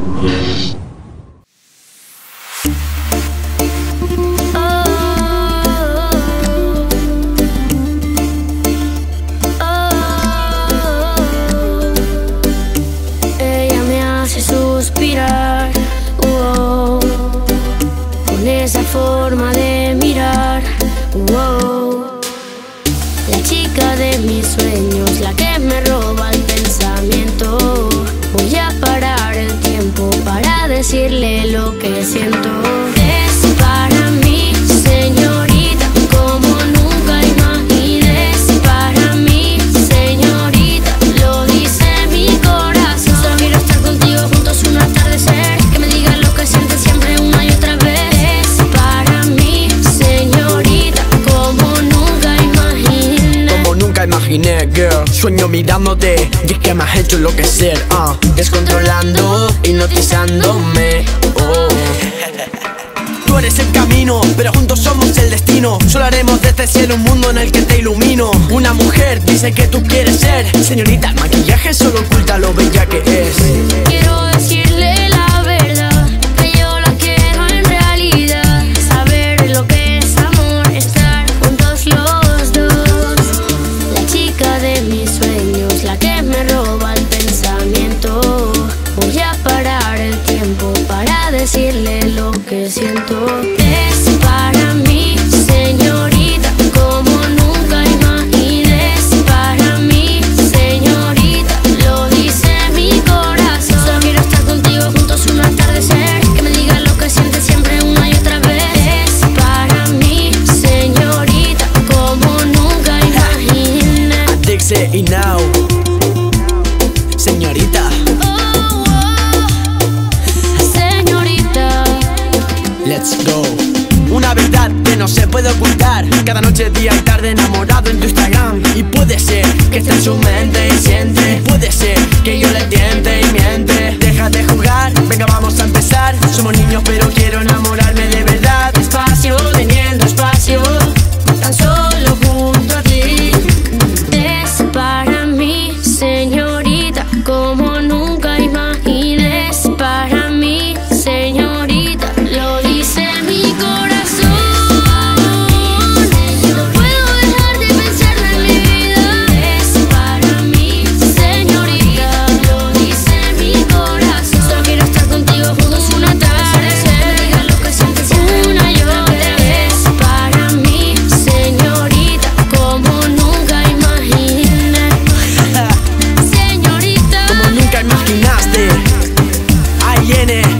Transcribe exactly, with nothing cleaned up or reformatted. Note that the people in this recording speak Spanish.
Ella me hace suspirar, oh, con esa forma de mirar, oh. La chica de mis sueños, la que me roba el pensamiento. Voy a parar el tiempo para decirle lo que siento. Es para mí, señorita, como nunca imaginé. Es para mí, señorita, lo dice mi corazón. Solo quiero estar contigo juntos un atardecer, que me digas lo que sientes siempre una y otra vez. Es para mí, señorita, como nunca imaginé. Como nunca imaginé, girl. Sueño mirándote y es que me has hecho enloquecer, uh, descontrolando, hipnotizándome, oh. Tú eres el camino, pero juntos somos el destino. Solo haremos de este cielo un mundo en el que te ilumino. Una mujer dice que tú quieres ser señorita, el maquillaje solo oculta lo bella que es. Quiero decirle la verdad, que yo la quiero en realidad. Saber lo que es amor, estar juntos los dos. La chica de mis sueños, la que me roba el pensamiento. Voy a parar el tiempo para decirle lo que siento. Es para mí, señorita, como nunca imaginé. Es para mí, señorita, lo dice mi corazón. Solo quiero estar contigo juntos un atardecer, que me digas lo que sientes siempre una y otra vez. Es para mí, señorita, como nunca imaginé. Dixie y now, señorita. Oh, oh, señorita. Let's go. Una verdad que no se puede ocultar. Cada noche, día y tarde enamorado en tu Instagram. Y puede ser que esté en su mente y siente. Puede ser que yo le tiente y miente. Deja de jugar, venga vamos a empezar. Somos niños pero quiero enamorarme de verdad. Despacio, teniendo espacio, tan solo junto a ti. Es para mí, señorita, como nunca imaginé. Es para mí, señorita, lo dice mi corazón. No puedo dejar de pensar en mi vida. Es para mí, señorita, lo dice mi corazón. Solo quiero estar contigo juntos una atardecer, que digas lo que sientes siempre una y otra vez. Es para mí, señorita, como nunca imaginé. Señorita, Como nunca imaginaste. I N